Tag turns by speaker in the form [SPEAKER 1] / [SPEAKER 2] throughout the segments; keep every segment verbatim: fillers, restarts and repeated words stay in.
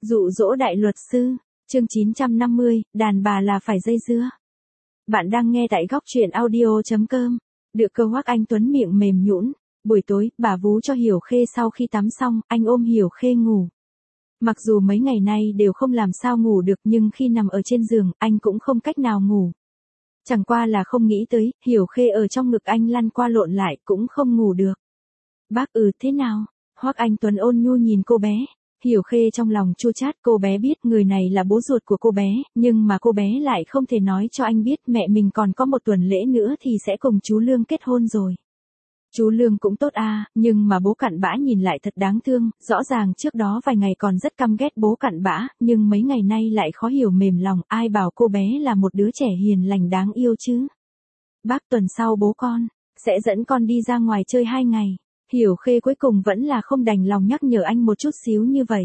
[SPEAKER 1] Dụ dỗ đại luật sư, chương chín trăm năm mươi, đàn bà là phải dây dưa. Bạn đang nghe tại góc truyện audio chấm com. Được cơ Hoắc Anh Tuấn miệng mềm nhũn. Buổi tối, bà vú cho Hiểu Khê sau khi tắm xong, anh ôm Hiểu Khê ngủ. Mặc dù mấy ngày nay đều không làm sao ngủ được nhưng khi nằm ở trên giường, anh cũng không cách nào ngủ. Chẳng qua là không nghĩ tới, Hiểu Khê ở trong ngực anh lăn qua lộn lại cũng không ngủ được. Bác ừ thế nào? Hoắc Anh Tuấn ôn nhu nhìn cô bé. Hiểu Khê trong lòng chua chát, cô bé biết người này là bố ruột của cô bé, nhưng mà cô bé lại không thể nói cho anh biết mẹ mình còn có một tuần lễ nữa thì sẽ cùng chú Lương kết hôn rồi. Chú Lương cũng tốt à, nhưng mà bố cặn bã nhìn lại thật đáng thương, rõ ràng trước đó vài ngày còn rất căm ghét bố cặn bã, nhưng mấy ngày nay lại khó hiểu mềm lòng, ai bảo cô bé là một đứa trẻ hiền lành đáng yêu chứ. Bác tuần sau bố con, sẽ dẫn con đi ra ngoài chơi hai ngày. Hiểu Khê cuối cùng vẫn là không đành lòng nhắc nhở anh một chút xíu như vậy.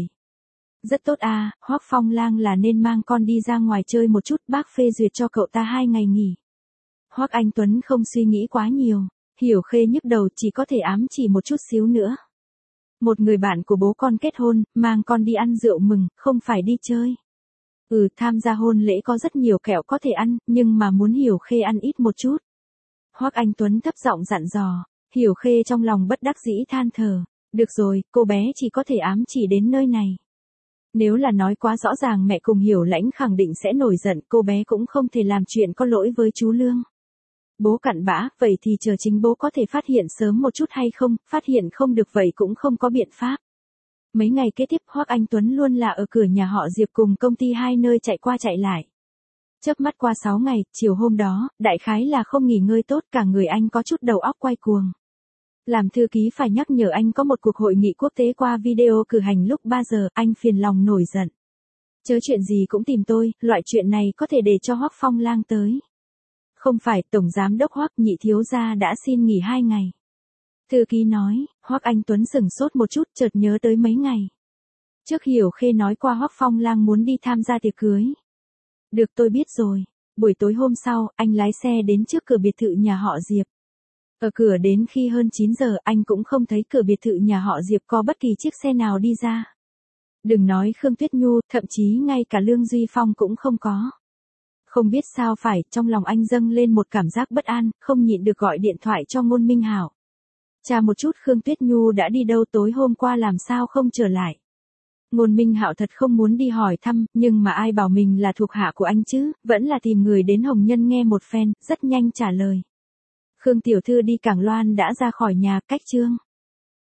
[SPEAKER 1] Rất tốt à, Hoắc Phong Lang là nên mang con đi ra ngoài chơi một chút, bác phê duyệt cho cậu ta hai ngày nghỉ. Hoắc Anh Tuấn không suy nghĩ quá nhiều, Hiểu Khê nhức đầu chỉ có thể ám chỉ một chút xíu nữa. Một người bạn của bố con kết hôn, mang con đi ăn rượu mừng, không phải đi chơi. Ừ, tham gia hôn lễ có rất nhiều kẹo có thể ăn, nhưng mà muốn Hiểu Khê ăn ít một chút. Hoắc Anh Tuấn thấp giọng dặn dò. Hiểu Khê trong lòng bất đắc dĩ than thở. Được rồi, cô bé chỉ có thể ám chỉ đến nơi này. Nếu là nói quá rõ ràng mẹ cùng Hiểu Lãnh khẳng định sẽ nổi giận, cô bé cũng không thể làm chuyện có lỗi với chú Lương. Bố cặn bã, vậy thì chờ chính bố có thể phát hiện sớm một chút hay không, phát hiện không được vậy cũng không có biện pháp. Mấy ngày kế tiếp Hoắc Anh Tuấn luôn là ở cửa nhà họ Diệp cùng công ty hai nơi chạy qua chạy lại. Chớp mắt qua sáu ngày, chiều hôm đó, đại khái là không nghỉ ngơi tốt, cả người anh có chút đầu óc quay cuồng. Làm thư ký phải nhắc nhở anh có một cuộc hội nghị quốc tế qua video cử hành lúc ba giờ, anh phiền lòng nổi giận. Chớ chuyện gì cũng tìm tôi, loại chuyện này có thể để cho Hoắc Phong Lang tới. Không phải, Tổng Giám đốc Hoắc nhị thiếu gia đã xin nghỉ hai ngày. Thư ký nói, Hoắc Anh Tuấn sửng sốt một chút, chợt nhớ tới mấy ngày. Trước Hiểu Khê nói qua Hoắc Phong Lang muốn đi tham gia tiệc cưới. Được tôi biết rồi. Buổi tối hôm sau, anh lái xe đến trước cửa biệt thự nhà họ Diệp. Ở cửa đến khi hơn chín giờ anh cũng không thấy cửa biệt thự nhà họ Diệp có bất kỳ chiếc xe nào đi ra. Đừng nói Khương Tuyết Nhu, thậm chí ngay cả Lương Duy Phong cũng không có. Không biết sao phải, trong lòng anh dâng lên một cảm giác bất an, không nhịn được gọi điện thoại cho Ngôn Minh Hảo. Tra một chút Khương Tuyết Nhu đã đi đâu tối hôm qua làm sao không trở lại. Ngôn Minh Hạo thật không muốn đi hỏi thăm, nhưng mà ai bảo mình là thuộc hạ của anh chứ, vẫn là tìm người đến Hồng Nhân nghe một phen, rất nhanh trả lời. Khương tiểu thư đi Cảng Loan đã ra khỏi nhà, cách Trương